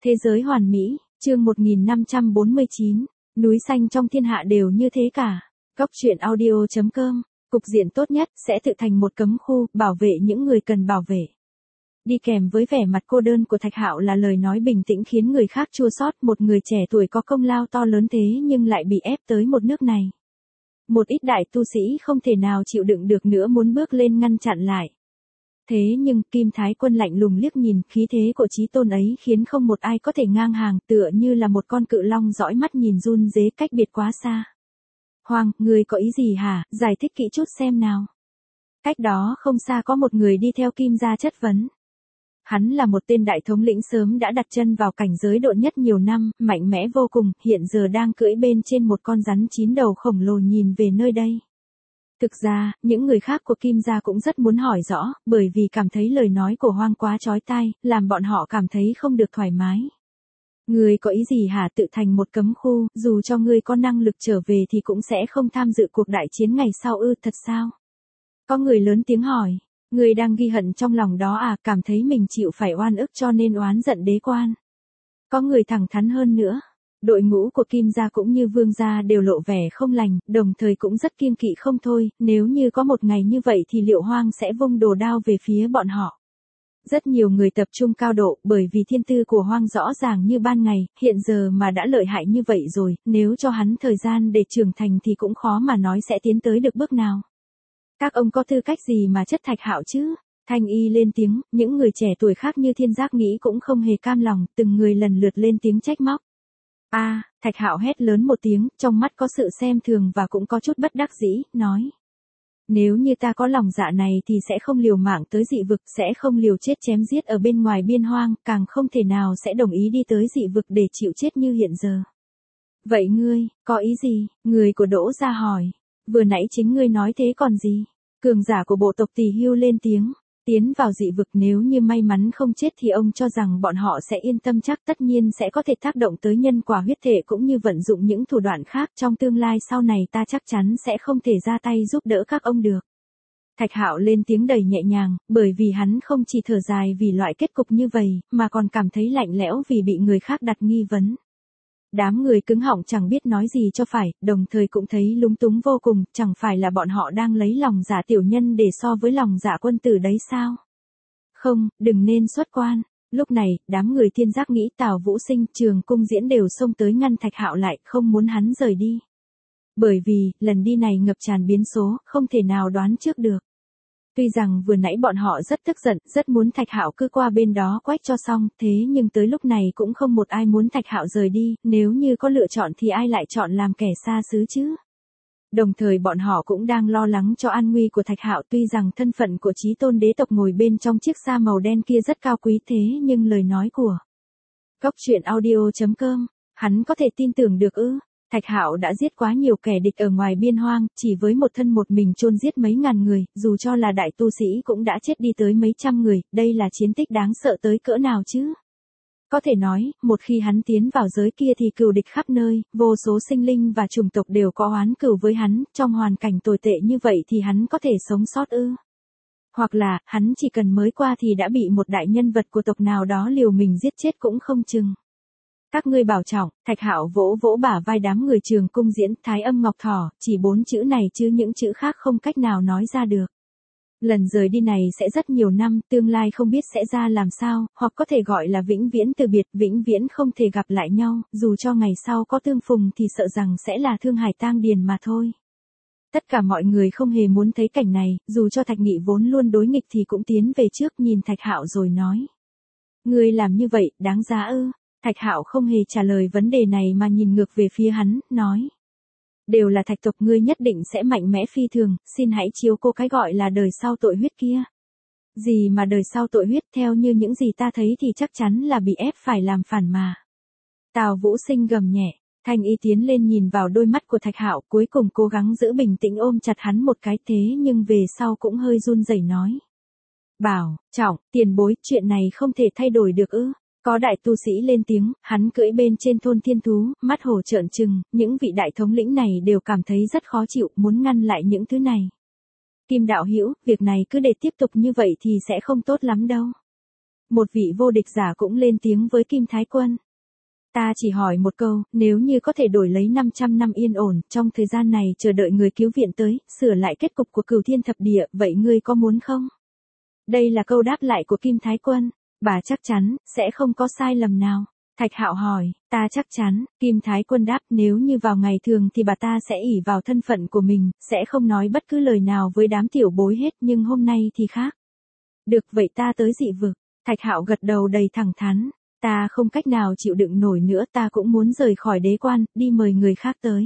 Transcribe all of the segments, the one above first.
Thế giới hoàn mỹ, chương 1549, núi xanh trong thiên hạ đều như thế cả. Góc truyện audio.com, cục diện tốt nhất sẽ tự thành một cấm khu, bảo vệ những người cần bảo vệ. Đi kèm với vẻ mặt cô đơn của Thạch Hạo là lời nói bình tĩnh khiến người khác chua xót, một người trẻ tuổi có công lao to lớn thế nhưng lại bị ép tới một nước này. Một ít đại tu sĩ không thể nào chịu đựng được nữa muốn bước lên ngăn chặn lại. Thế nhưng Kim Thái Quân lạnh lùng liếc nhìn, khí thế của Chí Tôn ấy khiến không một ai có thể ngang hàng, tựa như là một con cự long dõi mắt nhìn run rế cách biệt quá xa. Hoàng, người có ý gì hả, giải thích kỹ chút xem nào. Cách đó không xa có một người đi theo Kim gia chất vấn. Hắn là một tên đại thống lĩnh sớm đã đặt chân vào cảnh giới độn nhất nhiều năm, mạnh mẽ vô cùng, hiện giờ đang cưỡi bên trên một con rắn 9 đầu khổng lồ nhìn về nơi đây. Thực ra, những người khác của Kim gia cũng rất muốn hỏi rõ, bởi vì cảm thấy lời nói của Hoang quá chói tai, làm bọn họ cảm thấy không được thoải mái. Ngươi có ý gì hả, tự thành một cấm khu, dù cho ngươi có năng lực trở về thì cũng sẽ không tham dự cuộc đại chiến ngày sau ư, thật sao? Có người lớn tiếng hỏi, ngươi đang ghi hận trong lòng đó à, cảm thấy mình chịu phải oan ức cho nên oán giận đế quan. Có người thẳng thắn hơn nữa. Đội ngũ của Kim gia cũng như Vương gia đều lộ vẻ không lành, đồng thời cũng rất kiêng kỵ không thôi, nếu như có một ngày như vậy thì Liệu Hoang sẽ vung đồ đao về phía bọn họ. Rất nhiều người tập trung cao độ, bởi vì thiên tư của Hoang rõ ràng như ban ngày, hiện giờ mà đã lợi hại như vậy rồi, nếu cho hắn thời gian để trưởng thành thì cũng khó mà nói sẽ tiến tới được bước nào. Các ông có tư cách gì mà chất Thạch Hạo chứ? Thanh Y lên tiếng, những người trẻ tuổi khác như Thiên Giác nghĩ cũng không hề cam lòng, từng người lần lượt lên tiếng trách móc. Thạch Hạo hét lớn một tiếng, trong mắt có sự xem thường và cũng có chút bất đắc dĩ, nói. Nếu như ta có lòng dạ này thì sẽ không liều mạng tới dị vực, sẽ không liều chết chém giết ở bên ngoài biên hoang, càng không thể nào sẽ đồng ý đi tới dị vực để chịu chết như hiện giờ. Vậy ngươi, có ý gì? Người của Đỗ gia hỏi. Vừa nãy chính ngươi nói thế còn gì? Cường giả của bộ tộc Tỳ Hưu lên tiếng. Tiến vào dị vực nếu như may mắn không chết thì ông cho rằng bọn họ sẽ yên tâm chắc, tất nhiên sẽ có thể tác động tới nhân quả huyết thể cũng như vận dụng những thủ đoạn khác, trong tương lai sau này ta chắc chắn sẽ không thể ra tay giúp đỡ các ông được. Thạch Hạo lên tiếng đầy nhẹ nhàng, bởi vì hắn không chỉ thở dài vì loại kết cục như vậy, mà còn cảm thấy lạnh lẽo vì bị người khác đặt nghi vấn. Đám người cứng họng chẳng biết nói gì cho phải, đồng thời cũng thấy lúng túng vô cùng, chẳng phải là bọn họ đang lấy lòng dạ tiểu nhân để so với lòng dạ quân tử đấy sao? Không, đừng nên xuất quan. Lúc này, đám người Thiên Giác nghĩ Tào Vũ Sinh, Trường Cung Diễn đều xông tới ngăn Thạch Hạo lại, không muốn hắn rời đi. Bởi vì, lần đi này ngập tràn biến số, không thể nào đoán trước được. Tuy rằng vừa nãy bọn họ rất tức giận, rất muốn Thạch Hạo cứ qua bên đó quách cho xong, thế nhưng tới lúc này cũng không một ai muốn Thạch Hạo rời đi, nếu như có lựa chọn thì ai lại chọn làm kẻ xa xứ chứ? Đồng thời bọn họ cũng đang lo lắng cho an nguy của Thạch Hạo, tuy rằng thân phận của Chí Tôn đế tộc ngồi bên trong chiếc xa màu đen kia rất cao quý thế nhưng lời nói của Góc truyện audio.com, hắn có thể tin tưởng được ư? Thạch Hạo đã giết quá nhiều kẻ địch ở ngoài biên hoang, chỉ với một thân một mình chôn giết mấy ngàn người, dù cho là đại tu sĩ cũng đã chết đi tới mấy trăm người, đây là chiến tích đáng sợ tới cỡ nào chứ? Có thể nói, một khi hắn tiến vào giới kia thì cừu địch khắp nơi, vô số sinh linh và chủng tộc đều có oán cừu với hắn, trong hoàn cảnh tồi tệ như vậy thì hắn có thể sống sót ư? Hoặc là, hắn chỉ cần mới qua thì đã bị một đại nhân vật của tộc nào đó liều mình giết chết cũng không chừng. Các ngươi bảo trọng, Thạch Hạo vỗ vỗ bả vai đám người Trường Cung Diễn, Thái Âm Ngọc Thỏ, chỉ 4 chữ này chứ những chữ khác không cách nào nói ra được. Lần rời đi này sẽ rất nhiều năm, tương lai không biết sẽ ra làm sao, hoặc có thể gọi là vĩnh viễn từ biệt, vĩnh viễn không thể gặp lại nhau, dù cho ngày sau có tương phùng thì sợ rằng sẽ là thương hải tang điền mà thôi. Tất cả mọi người không hề muốn thấy cảnh này, dù cho Thạch Nghị vốn luôn đối nghịch thì cũng tiến về trước nhìn Thạch Hạo rồi nói. Ngươi làm như vậy, đáng giá ư? Thạch Hạo không hề trả lời vấn đề này mà nhìn ngược về phía hắn, nói. Đều là Thạch tộc, ngươi nhất định sẽ mạnh mẽ phi thường, xin hãy chiếu cố cái gọi là đời sau tội huyết kia. Gì mà đời sau tội huyết, theo như những gì ta thấy thì chắc chắn là bị ép phải làm phản mà. Tào Vũ Sinh gầm nhẹ, Thanh Y tiến lên nhìn vào đôi mắt của Thạch Hạo, cuối cùng cố gắng giữ bình tĩnh ôm chặt hắn một cái, thế nhưng về sau cũng hơi run rẩy nói. Bảo trọng, tiền bối, chuyện này không thể thay đổi được ư? Có đại tu sĩ lên tiếng, hắn cưỡi bên trên thôn thiên thú, mắt hổ trợn trừng, những vị đại thống lĩnh này đều cảm thấy rất khó chịu, muốn ngăn lại những thứ này. Kim đạo hữu, việc này cứ để tiếp tục như vậy thì sẽ không tốt lắm đâu. Một vị vô địch giả cũng lên tiếng với Kim Thái Quân. Ta chỉ hỏi một câu, nếu như có thể đổi lấy 500 năm yên ổn, trong thời gian này chờ đợi người cứu viện tới, sửa lại kết cục của Cửu Thiên Thập Địa, vậy ngươi có muốn không? Đây là câu đáp lại của Kim Thái Quân. Bà chắc chắn, sẽ không có sai lầm nào. Thạch Hạo hỏi, ta chắc chắn, Kim Thái Quân đáp, nếu như vào ngày thường thì bà ta sẽ ỷ vào thân phận của mình, sẽ không nói bất cứ lời nào với đám tiểu bối hết, nhưng hôm nay thì khác. Được vậy ta tới dị vực. Thạch Hạo gật đầu đầy thẳng thắn. Ta không cách nào chịu đựng nổi nữa, ta cũng muốn rời khỏi đế quan, đi mời người khác tới.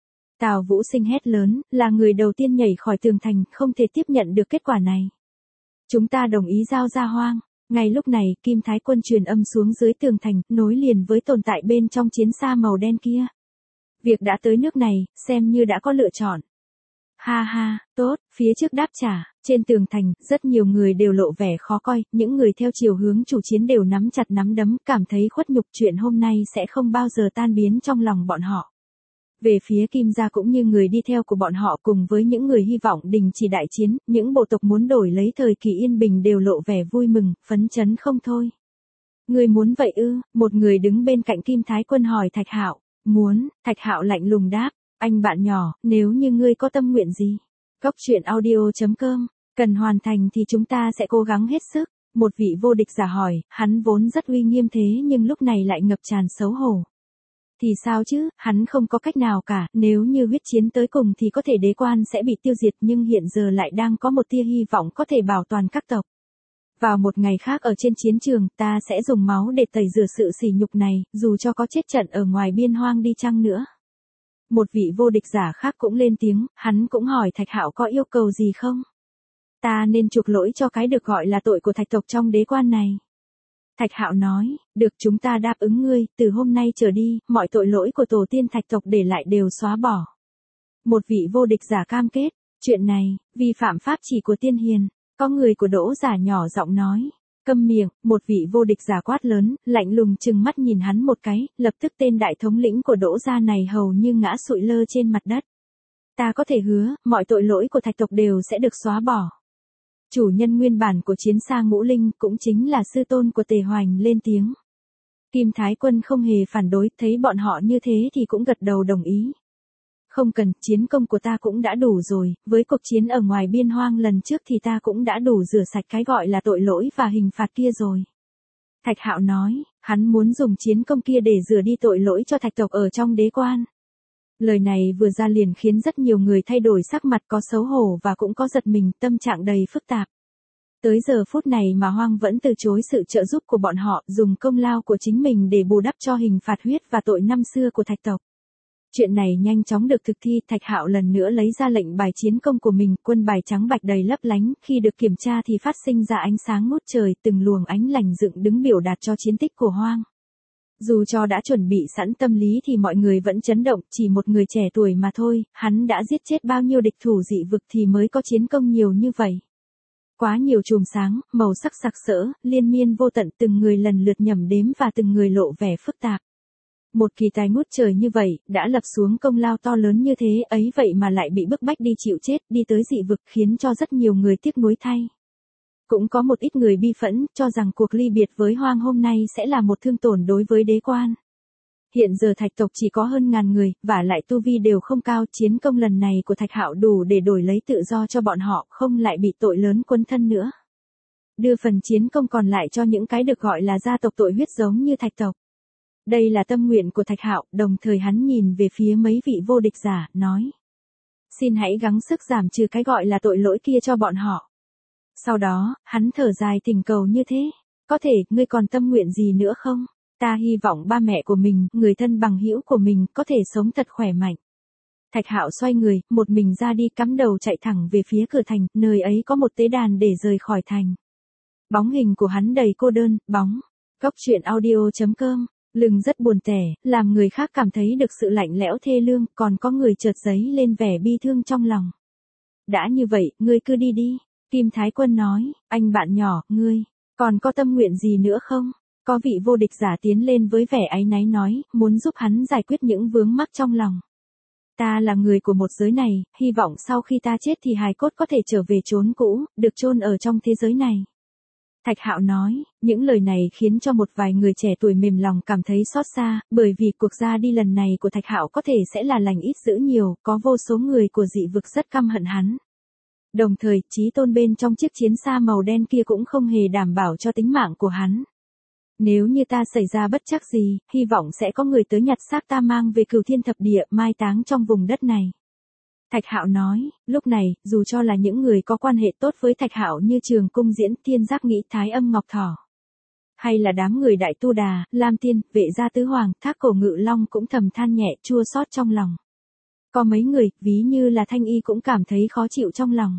Tào Vũ Sinh hét lớn, là người đầu tiên nhảy khỏi tường thành, không thể tiếp nhận được kết quả này. Chúng ta đồng ý giao ra Hoang. Ngay lúc này, Kim Thái Quân truyền âm xuống dưới tường thành, nối liền với tồn tại bên trong chiến xa màu đen kia. Việc đã tới nước này, xem như đã có lựa chọn. Ha ha, tốt, phía trước đáp trả, trên tường thành, rất nhiều người đều lộ vẻ khó coi, những người theo chiều hướng chủ chiến đều nắm chặt nắm đấm, cảm thấy khuất nhục, chuyện hôm nay sẽ không bao giờ tan biến trong lòng bọn họ. Về phía Kim gia cũng như người đi theo của bọn họ cùng với những người hy vọng đình chỉ đại chiến, những bộ tộc muốn đổi lấy thời kỳ yên bình đều lộ vẻ vui mừng, phấn chấn không thôi. Người muốn vậy ư? Một người đứng bên cạnh Kim Thái Quân hỏi Thạch Hạo. Muốn, Thạch Hạo lạnh lùng đáp. Anh bạn nhỏ, nếu như ngươi có tâm nguyện gì? Cốc truyện audio.com, cần hoàn thành thì chúng ta sẽ cố gắng hết sức. Một vị vô địch giả hỏi, hắn vốn rất uy nghiêm thế nhưng lúc này lại ngập tràn xấu hổ. Thì sao chứ, hắn không có cách nào cả, nếu như huyết chiến tới cùng thì có thể đế quan sẽ bị tiêu diệt nhưng hiện giờ lại đang có một tia hy vọng có thể bảo toàn các tộc. Vào một ngày khác ở trên chiến trường, ta sẽ dùng máu để tẩy rửa sự sỉ nhục này, dù cho có chết trận ở ngoài biên hoang đi chăng nữa. Một vị vô địch giả khác cũng lên tiếng, hắn cũng hỏi Thạch Hạo có yêu cầu gì không? Ta nên chuộc lỗi cho cái được gọi là tội của thạch tộc trong đế quan này. Thạch Hạo nói, được chúng ta đáp ứng ngươi, từ hôm nay trở đi, mọi tội lỗi của tổ tiên thạch tộc để lại đều xóa bỏ. Một vị vô địch giả cam kết, chuyện này, vi phạm pháp chỉ của tiên hiền, có người của Đỗ giả nhỏ giọng nói. Câm miệng, một vị vô địch giả quát lớn, lạnh lùng trừng mắt nhìn hắn một cái, lập tức tên đại thống lĩnh của Đỗ gia này hầu như ngã sụi lơ trên mặt đất. Ta có thể hứa, mọi tội lỗi của thạch tộc đều sẽ được xóa bỏ. Chủ nhân nguyên bản của chiến xa Ngũ Linh cũng chính là sư tôn của Tề Hoành lên tiếng. Kim Thái Quân không hề phản đối, thấy bọn họ như thế thì cũng gật đầu đồng ý. Không cần, chiến công của ta cũng đã đủ rồi, với cuộc chiến ở ngoài biên hoang lần trước thì ta cũng đã đủ rửa sạch cái gọi là tội lỗi và hình phạt kia rồi. Thạch Hạo nói, hắn muốn dùng chiến công kia để rửa đi tội lỗi cho thạch tộc ở trong đế quan. Lời này vừa ra liền khiến rất nhiều người thay đổi sắc mặt, có xấu hổ và cũng có giật mình, tâm trạng đầy phức tạp. Tới giờ phút này mà Hoang vẫn từ chối sự trợ giúp của bọn họ, dùng công lao của chính mình để bù đắp cho hình phạt huyết và tội năm xưa của thạch tộc. Chuyện này nhanh chóng được thực thi, Thạch Hạo lần nữa lấy ra lệnh bài chiến công của mình, quân bài trắng bạch đầy lấp lánh, khi được kiểm tra thì phát sinh ra ánh sáng ngút trời, từng luồng ánh lành dựng đứng biểu đạt cho chiến tích của Hoang. Dù cho đã chuẩn bị sẵn tâm lý thì mọi người vẫn chấn động, chỉ một người trẻ tuổi mà thôi, hắn đã giết chết bao nhiêu địch thủ dị vực thì mới có chiến công nhiều như vậy. Quá nhiều chùm sáng, màu sắc sặc sỡ, liên miên vô tận, từng người lần lượt nhẩm đếm và từng người lộ vẻ phức tạp. Một kỳ tài ngút trời như vậy, đã lập xuống công lao to lớn như thế ấy vậy mà lại bị bức bách đi chịu chết, đi tới dị vực khiến cho rất nhiều người tiếc nuối thay. Cũng có một ít người bi phẫn, cho rằng cuộc ly biệt với Hoang hôm nay sẽ là một thương tổn đối với đế quan. Hiện giờ thạch tộc chỉ có hơn 1000 người, và lại tu vi đều không cao, chiến công lần này của Thạch Hạo đủ để đổi lấy tự do cho bọn họ, không lại bị tội lớn quấn thân nữa. Đưa phần chiến công còn lại cho những cái được gọi là gia tộc tội huyết giống như thạch tộc. Đây là tâm nguyện của Thạch Hạo, đồng thời hắn nhìn về phía mấy vị vô địch giả, nói. Xin hãy gắng sức giảm trừ cái gọi là tội lỗi kia cho bọn họ. Sau đó, hắn thở dài thỉnh cầu như thế. Có thể, ngươi còn tâm nguyện gì nữa không? Ta hy vọng ba mẹ của mình, người thân bằng hữu của mình, có thể sống thật khỏe mạnh. Thạch Hạo xoay người, một mình ra đi cắm đầu chạy thẳng về phía cửa thành, nơi ấy có một tế đàn để rời khỏi thành. Bóng hình của hắn đầy cô đơn, bóng. Cốc truyện audio.com, lưng rất buồn tẻ, làm người khác cảm thấy được sự lạnh lẽo thê lương, còn có người chợt dấy lên vẻ bi thương trong lòng. Đã như vậy, ngươi cứ đi đi. Kim Thái Quân nói, anh bạn nhỏ, ngươi, còn có tâm nguyện gì nữa không? Có vị vô địch giả tiến lên với vẻ áy náy nói, muốn giúp hắn giải quyết những vướng mắc trong lòng. Ta là người của một giới này, hy vọng sau khi ta chết thì hài cốt có thể trở về chốn cũ, được chôn ở trong thế giới này. Thạch Hạo nói, những lời này khiến cho một vài người trẻ tuổi mềm lòng cảm thấy xót xa, bởi vì cuộc ra đi lần này của Thạch Hạo có thể sẽ là lành ít dữ nhiều, có vô số người của dị vực rất căm hận hắn. Đồng thời, chí tôn bên trong chiếc chiến xa màu đen kia cũng không hề đảm bảo cho tính mạng của hắn. Nếu như ta xảy ra bất trắc gì, hy vọng sẽ có người tới nhặt xác ta mang về Cửu Thiên Thập Địa, mai táng trong vùng đất này. Thạch Hạo nói, lúc này, dù cho là những người có quan hệ tốt với Thạch Hạo như Trường Cung Diễn, Thiên Giác Nghĩ, Thái Âm Ngọc Thỏ, hay là đám người Đại Tu Đà, Lam Tiên, Vệ Gia Tứ Hoàng, Thác Cổ Ngự Long cũng thầm than nhẹ, chua xót trong lòng. Có mấy người, ví như là Thanh Y cũng cảm thấy khó chịu trong lòng.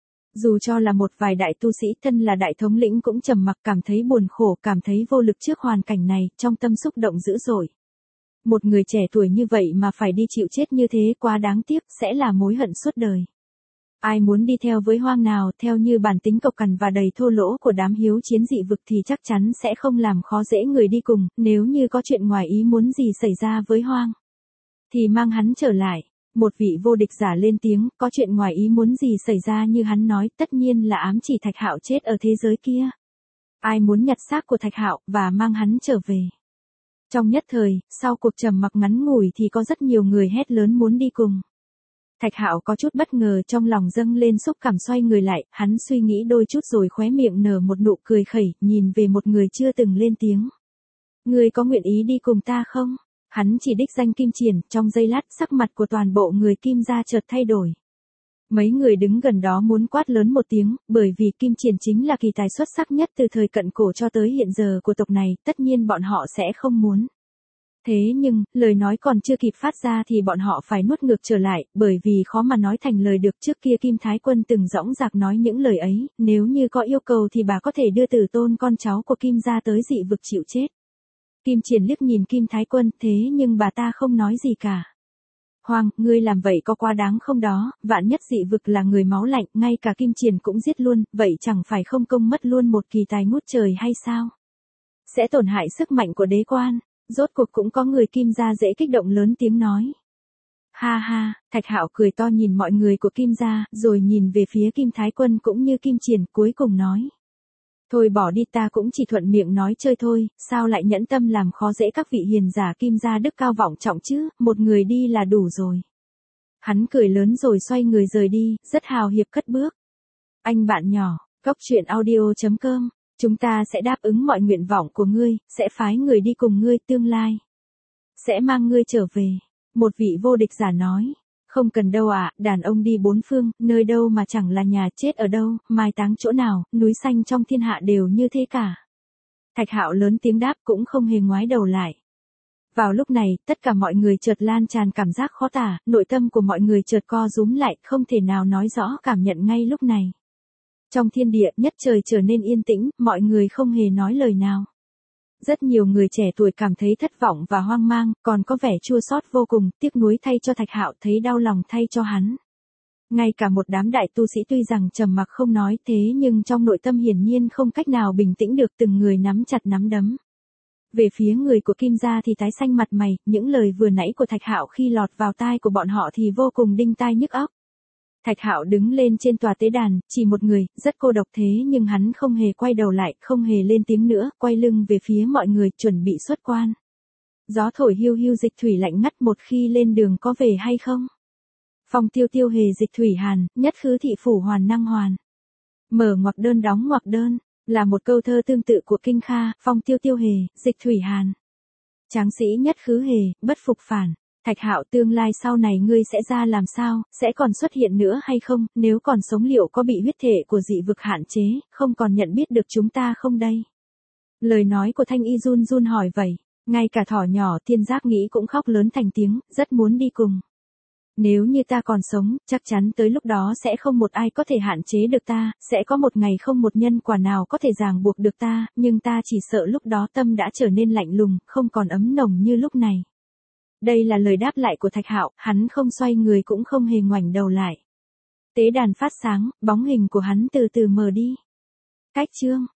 Dù cho là một vài đại tu sĩ thân là đại thống lĩnh cũng trầm mặc, cảm thấy buồn khổ, cảm thấy vô lực trước hoàn cảnh này, trong tâm xúc động dữ dội. Một người trẻ tuổi như vậy mà phải đi chịu chết như thế quá đáng tiếc, sẽ là mối hận suốt đời. Ai muốn đi theo với Hoang nào, theo như bản tính cộc cằn và đầy thô lỗ của đám hiếu chiến dị vực thì chắc chắn sẽ không làm khó dễ người đi cùng, nếu như có chuyện ngoài ý muốn gì xảy ra với Hoang, thì mang hắn trở lại. Một vị vô địch giả lên tiếng, có chuyện ngoài ý muốn gì xảy ra như hắn nói, tất nhiên là ám chỉ Thạch Hạo chết ở thế giới kia. Ai muốn nhặt xác của Thạch Hạo và mang hắn trở về. Trong nhất thời, sau cuộc trầm mặc ngắn ngủi thì có rất nhiều người hét lớn muốn đi cùng. Thạch Hạo có chút bất ngờ, trong lòng dâng lên xúc cảm, xoay người lại, hắn suy nghĩ đôi chút rồi khóe miệng nở một nụ cười khẩy, nhìn về một người chưa từng lên tiếng. Người có nguyện ý đi cùng ta không? Hắn chỉ đích danh Kim Triển, trong giây lát sắc mặt của toàn bộ người Kim gia chợt thay đổi. Mấy người đứng gần đó muốn quát lớn một tiếng, bởi vì Kim Triển chính là kỳ tài xuất sắc nhất từ thời cận cổ cho tới hiện giờ của tộc này, tất nhiên bọn họ sẽ không muốn. Thế nhưng, lời nói còn chưa kịp phát ra thì bọn họ phải nuốt ngược trở lại, bởi vì khó mà nói thành lời được. Trước kia Kim Thái Quân từng dõng dạc nói những lời ấy, nếu như có yêu cầu thì bà có thể đưa Tử Tôn con cháu của Kim gia tới dị vực chịu chết. Kim Triển liếc nhìn Kim Thái Quân, thế nhưng bà ta không nói gì cả. Hoang, ngươi làm vậy có quá đáng không đó, vạn nhất dị vực là người máu lạnh, ngay cả Kim Triển cũng giết luôn, vậy chẳng phải không công mất luôn một kỳ tài ngút trời hay sao? Sẽ tổn hại sức mạnh của đế quan, rốt cuộc cũng có người Kim gia dễ kích động lớn tiếng nói. Ha ha, Thạch Hạo cười to nhìn mọi người của Kim gia, rồi nhìn về phía Kim Thái Quân cũng như Kim Triển, cuối cùng nói. Thôi bỏ đi, ta cũng chỉ thuận miệng nói chơi thôi, sao lại nhẫn tâm làm khó dễ các vị hiền giả Kim gia đức cao vọng trọng chứ, một người đi là đủ rồi. Hắn cười lớn rồi xoay người rời đi, rất hào hiệp cất bước. Anh bạn nhỏ, goctruyện.audio.com, chúng ta sẽ đáp ứng mọi nguyện vọng của ngươi, sẽ phái người đi cùng ngươi tương lai. Sẽ mang ngươi trở về. Một vị vô địch giả nói. Không cần đâu ạ, đàn ông đi bốn phương, nơi đâu mà chẳng là nhà, chết ở đâu, mai táng chỗ nào, núi xanh trong thiên hạ đều như thế cả. Thạch Hạo lớn tiếng đáp, cũng không hề ngoái đầu lại. Vào lúc này, tất cả mọi người chợt lan tràn cảm giác khó tả, nội tâm của mọi người chợt co rúm lại, không thể nào nói rõ cảm nhận ngay lúc này. Trong thiên địa, nhất trời trở nên yên tĩnh, mọi người không hề nói lời nào. Rất nhiều người trẻ tuổi cảm thấy thất vọng và hoang mang, còn có vẻ chua xót vô cùng, tiếc nuối thay cho Thạch Hạo, thấy đau lòng thay cho hắn. Ngay cả một đám đại tu sĩ tuy rằng trầm mặc không nói, thế nhưng trong nội tâm hiển nhiên không cách nào bình tĩnh được, từng người nắm chặt nắm đấm. Về phía người của Kim gia thì tái xanh mặt mày, những lời vừa nãy của Thạch Hạo khi lọt vào tai của bọn họ thì vô cùng đinh tai nhức óc. Thạch Hạo đứng lên trên tòa tế đàn, chỉ một người, rất cô độc, thế nhưng hắn không hề quay đầu lại, không hề lên tiếng nữa, quay lưng về phía mọi người, chuẩn bị xuất quan. Gió thổi hiu hiu, Dịch Thủy lạnh ngắt, một khi lên đường có về hay không? Phong tiêu tiêu hề Dịch Thủy hàn, nhất khứ thị phủ hoàn năng hoàn. Mở ngoặc đơn đóng ngoặc đơn, là một câu thơ tương tự của Kinh Kha, Phong tiêu tiêu hề, Dịch Thủy hàn. Tráng sĩ nhất khứ hề, bất phục phản. Thạch Hạo, tương lai sau này ngươi sẽ ra làm sao, sẽ còn xuất hiện nữa hay không, nếu còn sống liệu có bị huyết thể của dị vực hạn chế, không còn nhận biết được chúng ta không đây? Lời nói của Thanh Y run run hỏi vậy, ngay cả thỏ nhỏ Thiên Giác Nghĩ cũng khóc lớn thành tiếng, rất muốn đi cùng. Nếu như ta còn sống, chắc chắn tới lúc đó sẽ không một ai có thể hạn chế được ta, sẽ có một ngày không một nhân quả nào có thể ràng buộc được ta, nhưng ta chỉ sợ lúc đó tâm đã trở nên lạnh lùng, không còn ấm nồng như lúc này. Đây là lời đáp lại của Thạch Hạo, hắn không xoay người cũng không hề ngoảnh đầu lại. Tế đàn phát sáng, bóng hình của hắn từ từ mờ đi. Cách chương